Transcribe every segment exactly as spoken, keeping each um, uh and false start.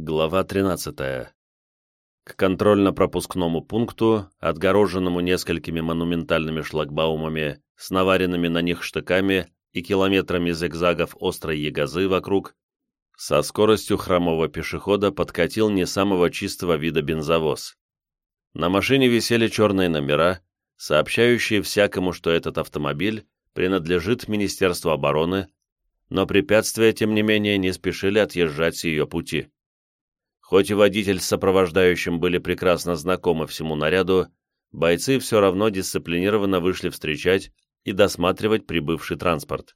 Глава тринадцатая. К контрольно-пропускному пункту, отгороженному несколькими монументальными шлагбаумами с наваренными на них штыками и километрами зигзагов острой ягозы вокруг, со скоростью хромого пешехода подкатил не самого чистого вида бензовоз. На машине висели черные номера, сообщающие всякому, что этот автомобиль принадлежит Министерству обороны, но препятствия, тем не менее, не спешили отъезжать с ее пути. Хоть и водитель с сопровождающим были прекрасно знакомы всему наряду, бойцы все равно дисциплинированно вышли встречать и досматривать прибывший транспорт.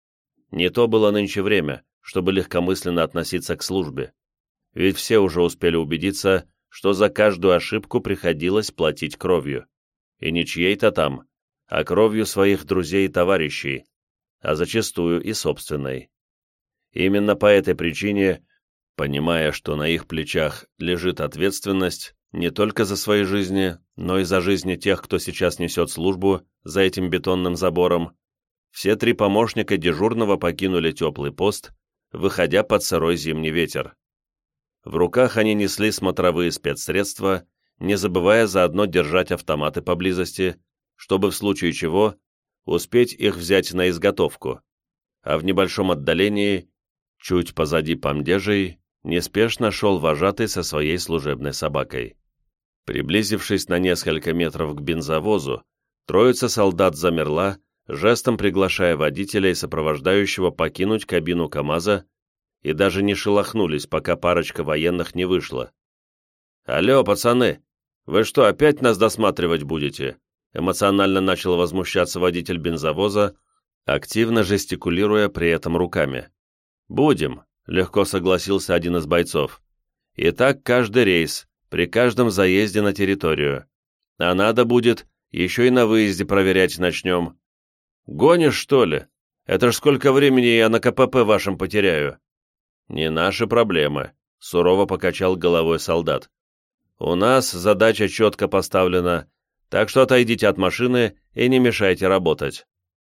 Не то было нынче время, чтобы легкомысленно относиться к службе, ведь все уже успели убедиться, что за каждую ошибку приходилось платить кровью. И не чьей-то там, а кровью своих друзей и товарищей, а зачастую и собственной. Именно по этой причине, понимая, что на их плечах лежит ответственность не только за свои жизни, но и за жизни тех, кто сейчас несет службу за этим бетонным забором, все три помощника дежурного покинули теплый пост, выходя под сырой зимний ветер. В руках они несли смотровые спецсредства, не забывая заодно держать автоматы поблизости, чтобы в случае чего успеть их взять на изготовку, а в небольшом отдалении, чуть позади помдежей, неспешно шел вожатый со своей служебной собакой. Приблизившись на несколько метров к бензовозу, троица солдат замерла, жестом приглашая водителя и сопровождающего покинуть кабину КамАЗа, и даже не шелохнулись, пока парочка военных не вышла. «Алло, пацаны, вы что, опять нас досматривать будете?» Эмоционально начал возмущаться водитель бензовоза, активно жестикулируя при этом руками. «Будем», — легко согласился один из бойцов. «И так каждый рейс, при каждом заезде на территорию. А надо будет, еще и на выезде проверять начнем». «Гонишь, что ли? Это ж сколько времени я на КПП вашем потеряю?» «Не наши проблемы», — сурово покачал головой солдат. «У нас задача четко поставлена, так что отойдите от машины и не мешайте работать».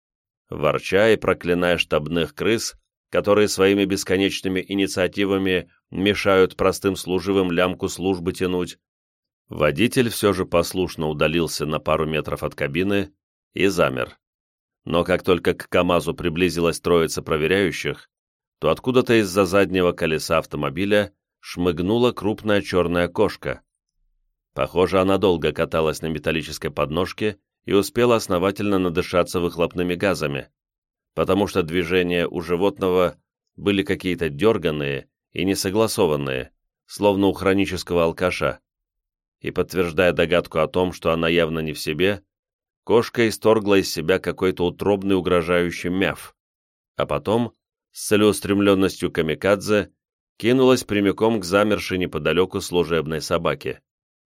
Ворча и проклиная штабных крыс, которые своими бесконечными инициативами мешают простым служивым лямку службы тянуть, водитель все же послушно удалился на пару метров от кабины и замер. Но как только к КамАЗу приблизилась троица проверяющих, то откуда-то из-за заднего колеса автомобиля шмыгнула крупная черная кошка. Похоже, она долго каталась на металлической подножке и успела основательно надышаться выхлопными газами, потому что движения у животного были какие-то дерганные и несогласованные, словно у хронического алкаша. И подтверждая догадку о том, что она явно не в себе, кошка исторгла из себя какой-то утробный угрожающий мяв, а потом, с целеустремленностью камикадзе, кинулась прямиком к замершей неподалеку служебной собаке.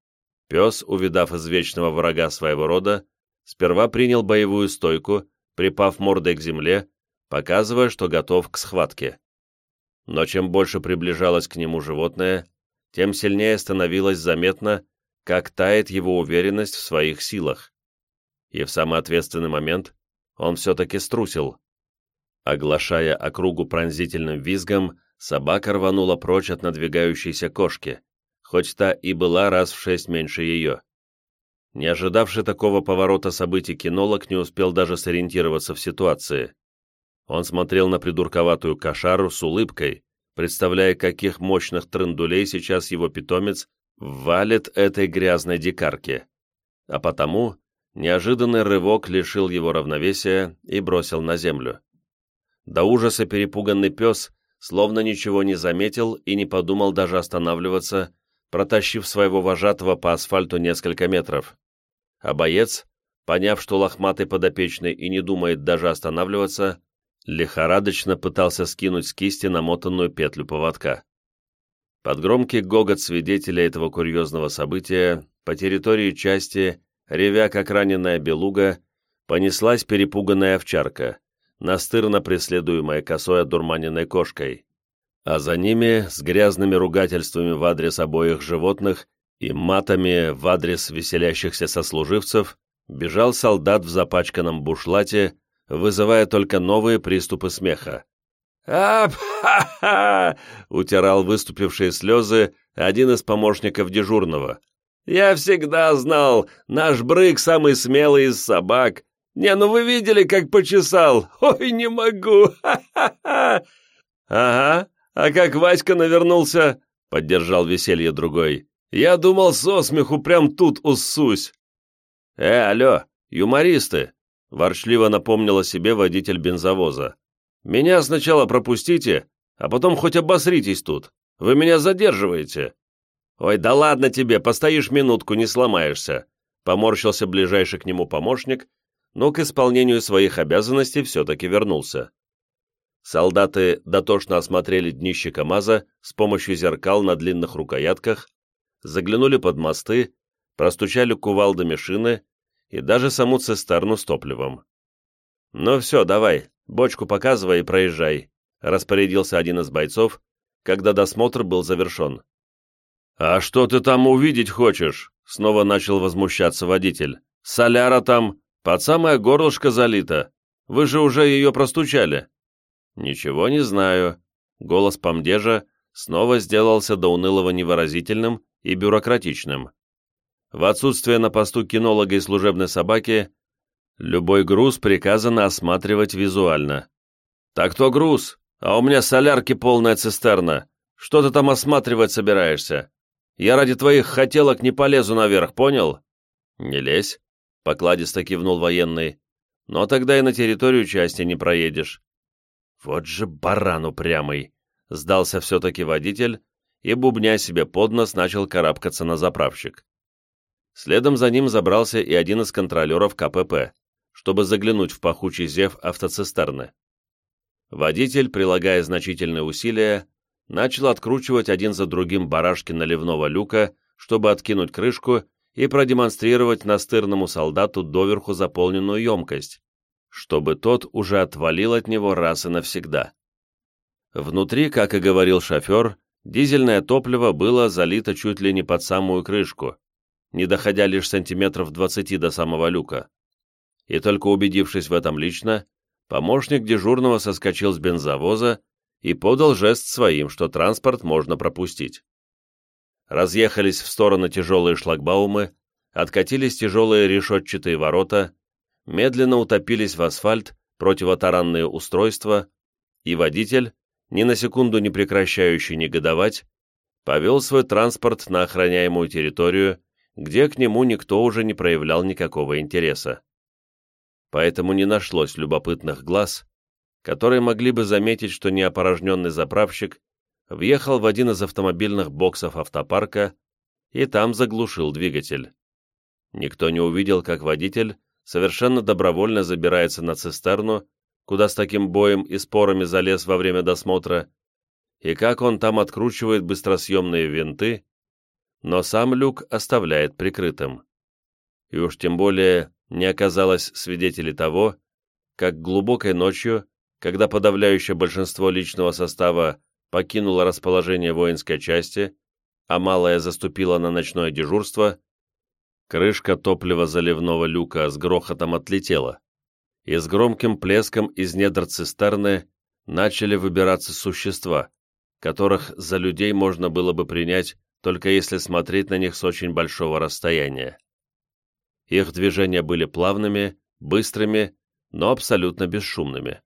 Пес, увидав извечного врага своего рода, сперва принял боевую стойку, припав мордой к земле, показывая, что готов к схватке. Но чем больше приближалось к нему животное, тем сильнее становилось заметно, как тает его уверенность в своих силах. И в самый ответственный момент он все-таки струсил. Оглашая округу пронзительным визгом, собака рванула прочь от надвигающейся кошки, хоть та и была раз в шесть меньше ее. Не ожидавший такого поворота событий кинолог не успел даже сориентироваться в ситуации. Он смотрел на придурковатую кошару с улыбкой, представляя, каких мощных трындулей сейчас его питомец валит этой грязной дикарке. А потому неожиданный рывок лишил его равновесия и бросил на землю. До ужаса перепуганный пес словно ничего не заметил и не подумал даже останавливаться, протащив своего вожатого по асфальту несколько метров. А боец, поняв, что лохматый подопечный и не думает даже останавливаться, лихорадочно пытался скинуть с кисти намотанную петлю поводка. Под громкий гогот свидетелей этого курьезного события по территории части, ревя как раненая белуга, понеслась перепуганная овчарка, настырно преследуемая косой одурманенной кошкой, а за ними, с грязными ругательствами в адрес обоих животных и матами в адрес веселящихся сослуживцев, бежал солдат в запачканном бушлате, вызывая только новые приступы смеха. «Ап-ха-ха!» — утирал выступившие слезы один из помощников дежурного. «Я всегда знал, наш Брык самый смелый из собак. Не, ну вы видели, как почесал? Ой, не могу! Ха-ха-ха!» «Ага, а как Васька навернулся?» — поддержал веселье другой. «Я думал, со смеху прям тут уссусь». «Э, алло, юмористы!» — ворчливо напомнил о себе водитель бензовоза. «Меня сначала пропустите, а потом хоть обосритесь тут. Вы меня задерживаете». «Ой, да ладно тебе, постоишь минутку, не сломаешься», — поморщился ближайший к нему помощник, но к исполнению своих обязанностей все-таки вернулся. Солдаты дотошно осмотрели днище КамАЗа с помощью зеркал на длинных рукоятках, заглянули под мосты, простучали кувалдами шины и даже саму цистерну с топливом. «Ну все, давай, бочку показывай и проезжай», — распорядился один из бойцов, когда досмотр был завершен. «А что ты там увидеть хочешь?» — снова начал возмущаться водитель. «Соляра там, под самое горлышко залита. Вы же уже ее простучали». «Ничего не знаю». Голос помдежа снова сделался до унылого невыразительным и бюрократичным. В отсутствие на посту кинолога и служебной собаки любой груз приказано осматривать визуально. «Так то груз, а у меня солярки полная цистерна. Что ты там осматривать собираешься? Я ради твоих хотелок не полезу наверх, понял?» «Не лезь», — покладисто кивнул военный. «Но тогда и на территорию части не проедешь». «Вот же баран упрямый!» — сдался все-таки водитель и, бубня себе под нос, начал карабкаться на заправщик. Следом за ним забрался и один из контролеров КПП, чтобы заглянуть в пахучий зев автоцистерны. Водитель, прилагая значительные усилия, начал откручивать один за другим барашки наливного люка, чтобы откинуть крышку и продемонстрировать настырному солдату доверху заполненную емкость, чтобы тот уже отвалил от него раз и навсегда. Внутри, как и говорил шофер, дизельное топливо было залито чуть ли не под самую крышку, не доходя лишь сантиметров двадцати до самого люка. И только убедившись в этом лично, помощник дежурного соскочил с бензовоза и подал жест своим, что транспорт можно пропустить. Разъехались в стороны тяжелые шлагбаумы, откатились тяжелые решетчатые ворота, медленно утопились в асфальт противотаранные устройства, и водитель, ни на секунду не прекращающий негодовать, повел свой транспорт на охраняемую территорию, где к нему никто уже не проявлял никакого интереса. Поэтому не нашлось любопытных глаз, которые могли бы заметить, что неопорожненный заправщик въехал в один из автомобильных боксов автопарка и там заглушил двигатель. Никто не увидел, как водитель совершенно добровольно забирается на цистерну, куда с таким боем и спорами залез во время досмотра, и как он там откручивает быстросъемные винты, но сам люк оставляет прикрытым. И уж тем более не оказалось свидетелей того, как глубокой ночью, когда подавляющее большинство личного состава покинуло расположение воинской части, а малая заступила на ночное дежурство, крышка топливо-заливного люка с грохотом отлетела, и с громким плеском из недр цистерны начали выбираться существа, которых за людей можно было бы принять, только если смотреть на них с очень большого расстояния. Их движения были плавными, быстрыми, но абсолютно бесшумными.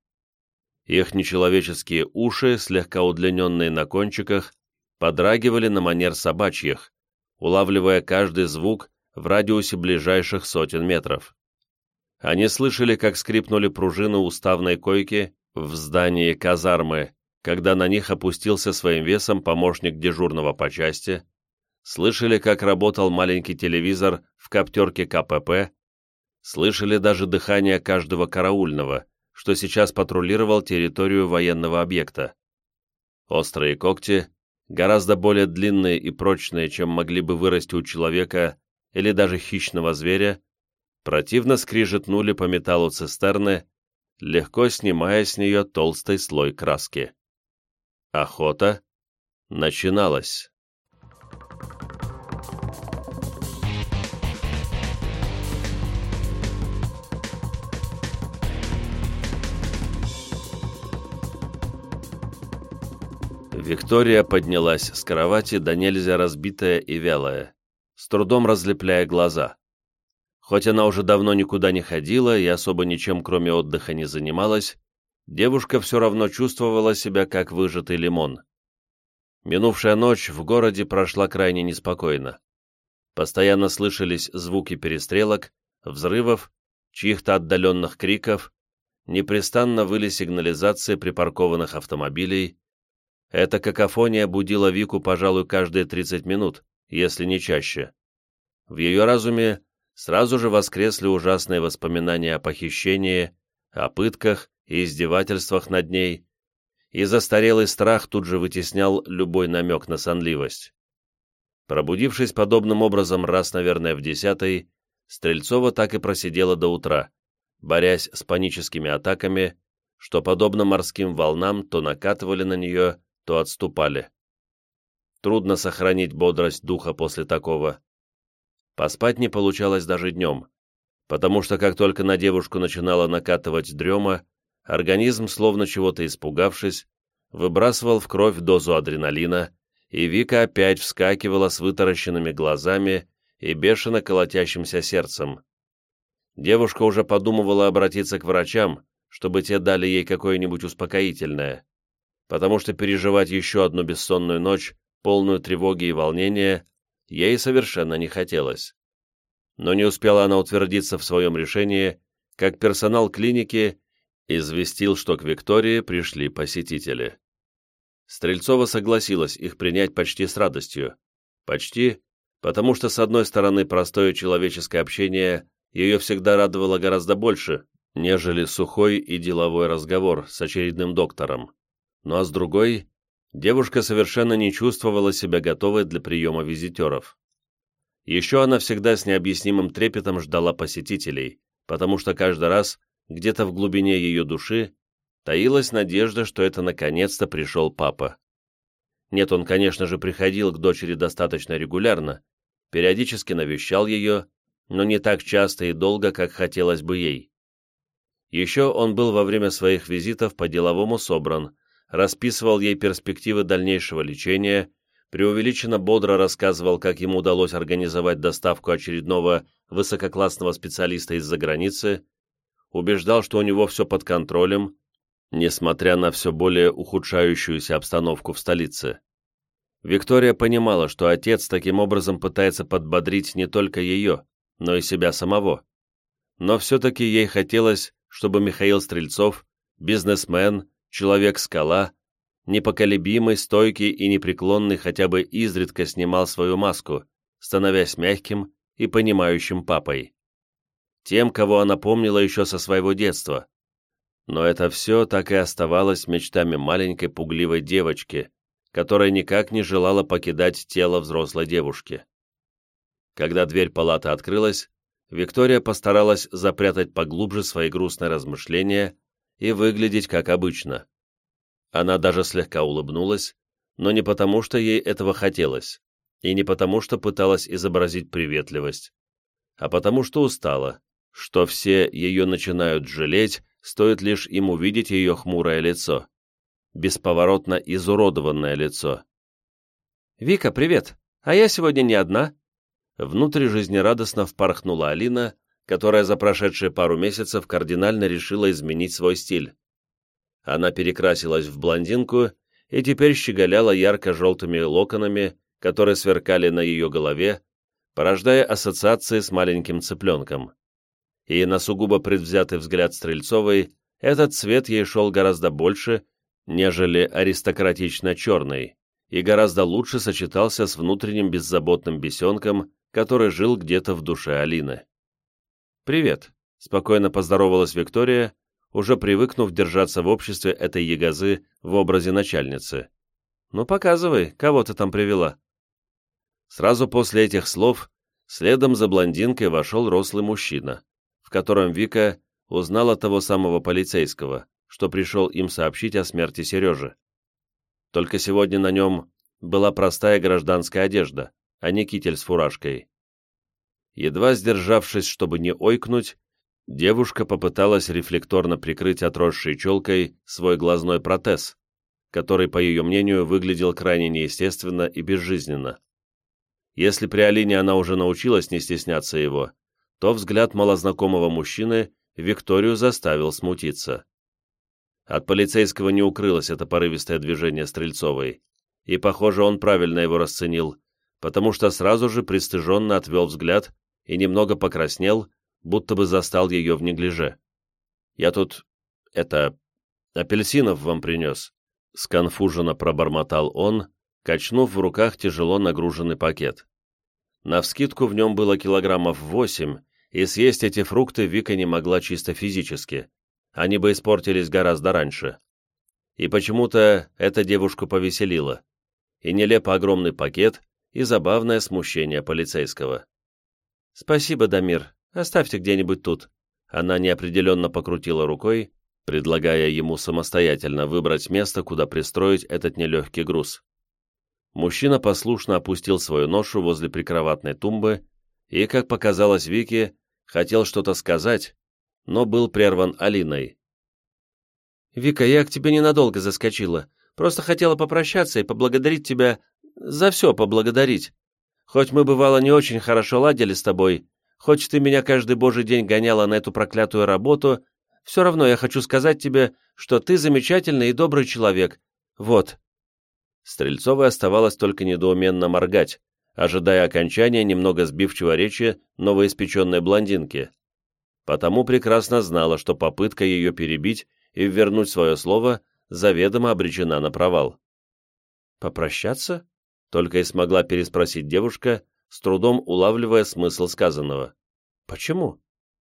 Их нечеловеческие уши, слегка удлиненные на кончиках, подрагивали на манер собачьих, улавливая каждый звук в радиусе ближайших сотен метров. Они слышали, как скрипнули пружины уставной койки в здании казармы, когда на них опустился своим весом помощник дежурного по части, слышали, как работал маленький телевизор в коптерке КПП, слышали даже дыхание каждого караульного, что сейчас патрулировал территорию военного объекта. Острые когти, гораздо более длинные и прочные, чем могли бы вырасти у человека или даже хищного зверя, противно скрижетнули по металлу цистерны, легко снимая с нее толстый слой краски. Охота начиналась. Виктория поднялась с кровати, да нельзя разбитая и вялая, с трудом разлепляя глаза. Хоть она уже давно никуда не ходила и особо ничем кроме отдыха не занималась, девушка все равно чувствовала себя как выжатый лимон. Минувшая ночь в городе прошла крайне неспокойно. Постоянно слышались звуки перестрелок, взрывов, чьих-то отдаленных криков, непрестанно выли сигнализации припаркованных автомобилей. Эта какофония будила Вику, пожалуй, каждые тридцать минут, если не чаще. В ее разуме сразу же воскресли ужасные воспоминания о похищении, о пытках и издевательствах над ней, и застарелый страх тут же вытеснял любой намек на сонливость. Пробудившись подобным образом раз, наверное, в десятый, Стрельцова так и просидела до утра, борясь с паническими атаками, что, подобно морским волнам, то накатывали на нее, то отступали. Трудно сохранить бодрость духа после такого. Поспать не получалось даже днем, потому что как только на девушку начинала накатывать дрема, организм, словно чего-то испугавшись, выбрасывал в кровь дозу адреналина, и Вика опять вскакивала с вытаращенными глазами и бешено колотящимся сердцем. Девушка уже подумывала обратиться к врачам, чтобы те дали ей какое-нибудь успокоительное, потому что переживать еще одну бессонную ночь, полную тревоги и волнения, ей совершенно не хотелось. Но не успела она утвердиться в своем решении, как персонал клиники известил, что к Виктории пришли посетители. Стрельцова согласилась их принять почти с радостью. Почти, потому что, с одной стороны, простое человеческое общение ее всегда радовало гораздо больше, нежели сухой и деловой разговор с очередным доктором. Ну а с другой, девушка совершенно не чувствовала себя готовой для приема визитеров. Еще она всегда с необъяснимым трепетом ждала посетителей, потому что каждый раз, где-то в глубине ее души, таилась надежда, что это наконец-то пришел папа. Нет, он, конечно же, приходил к дочери достаточно регулярно, периодически навещал ее, но не так часто и долго, как хотелось бы ей. Еще он был во время своих визитов по-деловому собран, расписывал ей перспективы дальнейшего лечения, преувеличенно бодро рассказывал, как ему удалось организовать доставку очередного высококлассного специалиста из-за границы, убеждал, что у него все под контролем, несмотря на все более ухудшающуюся обстановку в столице. Виктория понимала, что отец таким образом пытается подбодрить не только ее, но и себя самого. Но все-таки ей хотелось, чтобы Михаил Стрельцов, бизнесмен, человек-скала, непоколебимый, стойкий и непреклонный хотя бы изредка снимал свою маску, становясь мягким и понимающим папой. Тем, кого она помнила еще со своего детства. Но это все так и оставалось мечтами маленькой пугливой девочки, которая никак не желала покидать тело взрослой девушки. Когда дверь палаты открылась, Виктория постаралась запрятать поглубже свои грустные размышления и выглядеть как обычно. Она даже слегка улыбнулась, но не потому, что ей этого хотелось, и не потому, что пыталась изобразить приветливость, а потому, что устала, что все ее начинают жалеть, стоит лишь им увидеть ее хмурое лицо, бесповоротно изуродованное лицо. «Вика, привет! А я сегодня не одна!» Внутрь жизнерадостно впорхнула Алина, которая за прошедшие пару месяцев кардинально решила изменить свой стиль. Она перекрасилась в блондинку и теперь щеголяла ярко-желтыми локонами, которые сверкали на ее голове, порождая ассоциации с маленьким цыпленком. И на сугубо предвзятый взгляд Стрельцовой этот цвет ей шел гораздо больше, нежели аристократично черный, и гораздо лучше сочетался с внутренним беззаботным бесенком, который жил где-то в душе Алины. «Привет», — спокойно поздоровалась Виктория, уже привыкнув держаться в обществе этой ягозы в образе начальницы. «Ну, показывай, кого ты там привела». Сразу после этих слов следом за блондинкой вошел рослый мужчина, в котором Вика узнала того самого полицейского, что пришел им сообщить о смерти Сережи. Только сегодня на нем была простая гражданская одежда, а не китель с фуражкой. Едва сдержавшись, чтобы не ойкнуть, девушка попыталась рефлекторно прикрыть отросшей челкой свой глазной протез, который, по ее мнению, выглядел крайне неестественно и безжизненно. Если при Алине она уже научилась не стесняться его, то взгляд малознакомого мужчины Викторию заставил смутиться. От полицейского не укрылось это порывистое движение Стрельцовой, и, похоже, он правильно его расценил, потому что сразу же пристыженно отвел взгляд и немного покраснел, будто бы застал ее в неглиже. «Я тут, это, апельсинов вам принес», — сконфуженно пробормотал он, качнув в руках тяжело нагруженный пакет. Навскидку в нем было килограммов восемь, и съесть эти фрукты Вика не могла чисто физически. Они бы испортились гораздо раньше. И почему-то это девушку повеселило. И нелепо огромный пакет, и забавное смущение полицейского. «Спасибо, Дамир, оставьте где-нибудь тут». Она неопределенно покрутила рукой, предлагая ему самостоятельно выбрать место, куда пристроить этот нелегкий груз. Мужчина послушно опустил свою ношу возле прикроватной тумбы и, как показалось Вике, хотел что-то сказать, но был прерван Алиной. «Вика, я к тебе ненадолго заскочила. Просто хотела попрощаться и поблагодарить тебя... За все поблагодарить. Хоть мы, бывало, не очень хорошо ладили с тобой, хоть ты меня каждый божий день гоняла на эту проклятую работу, все равно я хочу сказать тебе, что ты замечательный и добрый человек. Вот». Стрельцовой оставалось только недоуменно моргать, ожидая окончания немного сбивчивой речи новоиспеченной блондинки. Потому прекрасно знала, что попытка ее перебить и вернуть свое слово заведомо обречена на провал. «Попрощаться?» — только и смогла переспросить девушка, с трудом улавливая смысл сказанного. «Почему?»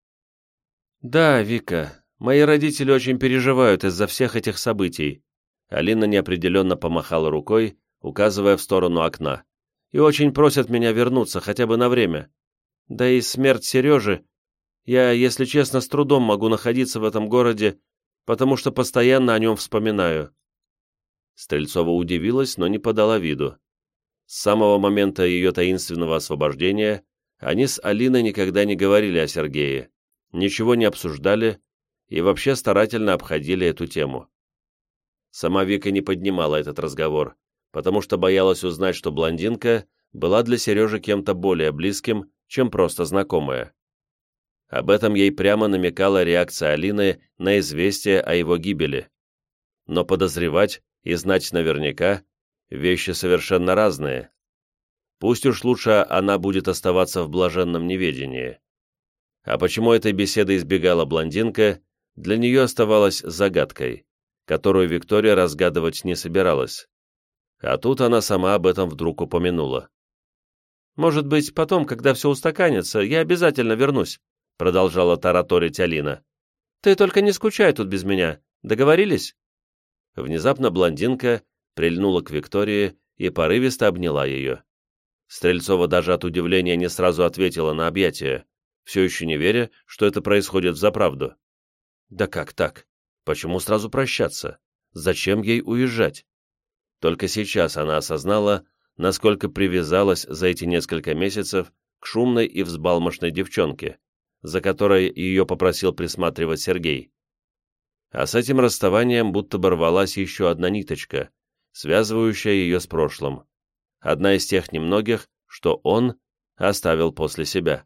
«Да, Вика, мои родители очень переживают из-за всех этих событий». Алина неопределенно помахала рукой, указывая в сторону окна. «И очень просят меня вернуться, хотя бы на время. Да и смерть Сережи... Я, если честно, с трудом могу находиться в этом городе, потому что постоянно о нем вспоминаю». Стрельцова удивилась, но не подала виду. С самого момента ее таинственного освобождения они с Алиной никогда не говорили о Сергее, ничего не обсуждали и вообще старательно обходили эту тему. Сама Вика не поднимала этот разговор, потому что боялась узнать, что блондинка была для Сережи кем-то более близким, чем просто знакомая. Об этом ей прямо намекала реакция Алины на известие о его гибели. Но подозревать и знать наверняка – вещи совершенно разные. Пусть уж лучше она будет оставаться в блаженном неведении. А почему этой беседы избегала блондинка, для нее оставалась загадкой, которую Виктория разгадывать не собиралась. А тут она сама об этом вдруг упомянула. «Может быть, потом, когда все устаканится, я обязательно вернусь», продолжала тараторить Алина. «Ты только не скучай тут без меня. Договорились?» Внезапно блондинка прильнула к Виктории и порывисто обняла ее. Стрельцова даже от удивления не сразу ответила на объятие, все еще не веря, что это происходит взаправду. Да как так? Почему сразу прощаться? Зачем ей уезжать? Только сейчас она осознала, насколько привязалась за эти несколько месяцев к шумной и взбалмошной девчонке, за которой ее попросил присматривать Сергей. А с этим расставанием будто бы рвалась еще одна ниточка, связывающая ее с прошлым. Одна из тех немногих, что он оставил после себя.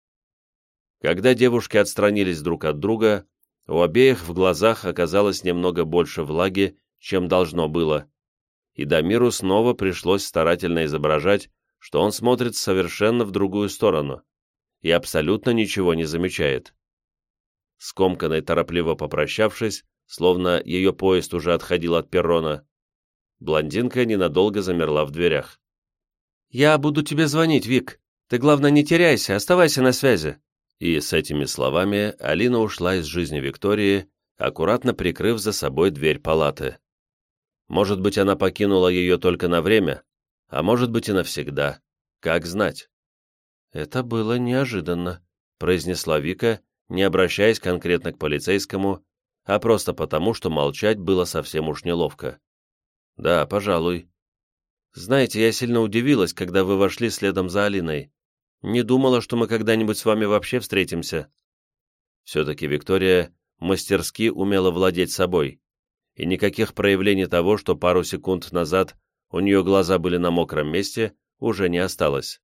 Когда девушки отстранились друг от друга, у обеих в глазах оказалось немного больше влаги, чем должно было, и Дамиру снова пришлось старательно изображать, что он смотрит совершенно в другую сторону и абсолютно ничего не замечает. Скомканной, торопливо попрощавшись, словно ее поезд уже отходил от перрона, блондинка ненадолго замерла в дверях. «Я буду тебе звонить, Вик. Ты, главное, не теряйся, оставайся на связи». И с этими словами Алина ушла из жизни Виктории, аккуратно прикрыв за собой дверь палаты. Может быть, она покинула ее только на время, а может быть и навсегда. Как знать? «Это было неожиданно», — произнесла Вика, не обращаясь конкретно к полицейскому, а просто потому, что молчать было совсем уж неловко. «Да, пожалуй. Знаете, я сильно удивилась, когда вы вошли следом за Алиной. Не думала, что мы когда-нибудь с вами вообще встретимся». Все-таки Виктория мастерски умела владеть собой, и никаких проявлений того, что пару секунд назад у нее глаза были на мокром месте, уже не осталось.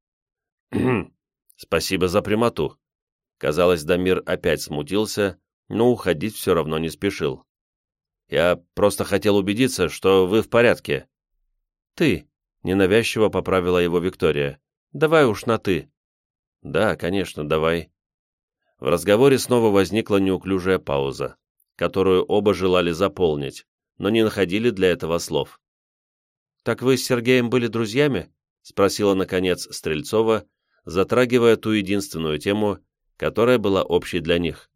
«Спасибо за прямоту». Казалось, Дамир опять смутился, но уходить все равно не спешил. «Я просто хотел убедиться, что вы в порядке». «Ты», — ненавязчиво поправила его Виктория, — «давай уж на «ты». «Да, конечно, давай». В разговоре снова возникла неуклюжая пауза, которую оба желали заполнить, но не находили для этого слов. «Так вы с Сергеем были друзьями?» — спросила, наконец, Стрельцова, затрагивая ту единственную тему, которая была общей для них.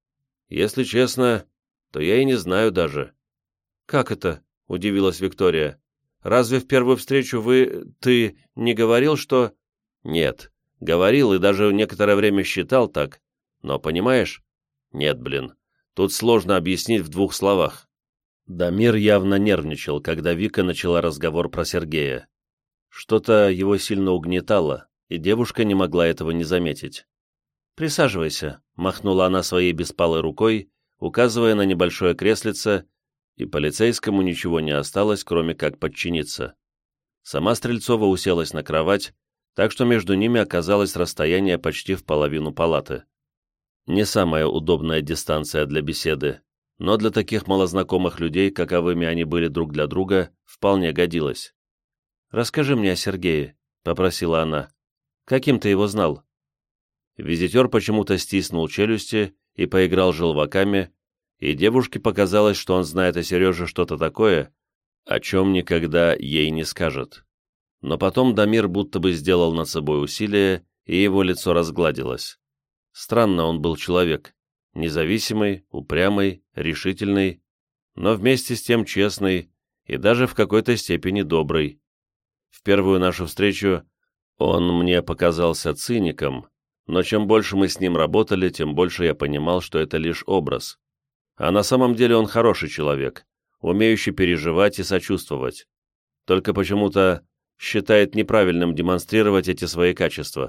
«Если честно, то я и не знаю даже». «Как это?» — удивилась Виктория. «Разве в первую встречу вы... ты не говорил, что...» «Нет, говорил и даже некоторое время считал так. Но, понимаешь...» «Нет, блин, тут сложно объяснить в двух словах». Дамир явно нервничал, когда Вика начала разговор про Сергея. Что-то его сильно угнетало, и девушка не могла этого не заметить. «Присаживайся», — махнула она своей беспалой рукой, указывая на небольшое креслице, и полицейскому ничего не осталось, кроме как подчиниться. Сама Стрельцова уселась на кровать, так что между ними оказалось расстояние почти в половину палаты. Не самая удобная дистанция для беседы, но для таких малознакомых людей, каковыми они были друг для друга, вполне годилось. «Расскажи мне о Сергее», — попросила она. «Каким ты его знал?» Визитер почему-то стиснул челюсти и поиграл желваками, и девушке показалось, что он знает о Сереже что-то такое, о чем никогда ей не скажет. Но потом Дамир будто бы сделал над собой усилие, и его лицо разгладилось. Странно он был человек. Независимый, упрямый, решительный, но вместе с тем честный и даже в какой-то степени добрый. В первую нашу встречу он мне показался циником, но чем больше мы с ним работали, тем больше я понимал, что это лишь образ. А на самом деле он хороший человек, умеющий переживать и сочувствовать. Только почему-то считает неправильным демонстрировать эти свои качества.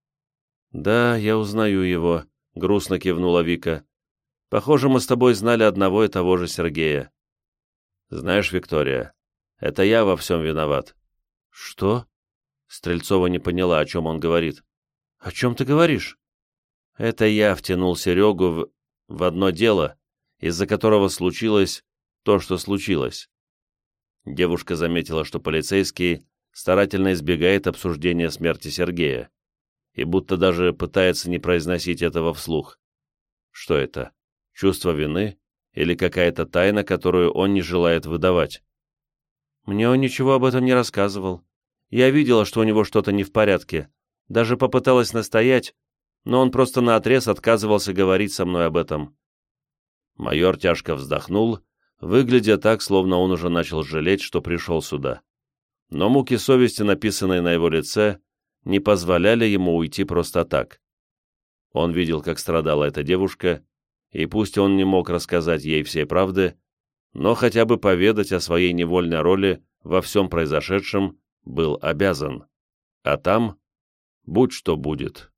«Да, я узнаю его», — грустно кивнула Вика. «Похоже, мы с тобой знали одного и того же Сергея». «Знаешь, Виктория, это я во всем виноват». «Что?» Стрельцова не поняла, о чем он говорит. «О чем ты говоришь?» «Это я втянул Серегу в... в одно дело, из-за которого случилось то, что случилось». Девушка заметила, что полицейский старательно избегает обсуждения смерти Сергея и будто даже пытается не произносить этого вслух. Что это? Чувство вины или какая-то тайна, которую он не желает выдавать? «Мне он ничего об этом не рассказывал. Я видела, что у него что-то не в порядке. Даже попыталась настоять, но он просто наотрез отказывался говорить со мной об этом». Майор тяжко вздохнул, выглядя так, словно он уже начал жалеть, что пришел сюда. Но муки совести, написанные на его лице, не позволяли ему уйти просто так. Он видел, как страдала эта девушка, и пусть он не мог рассказать ей всей правды, но хотя бы поведать о своей невольной роли во всем произошедшем был обязан. А там будь что будет.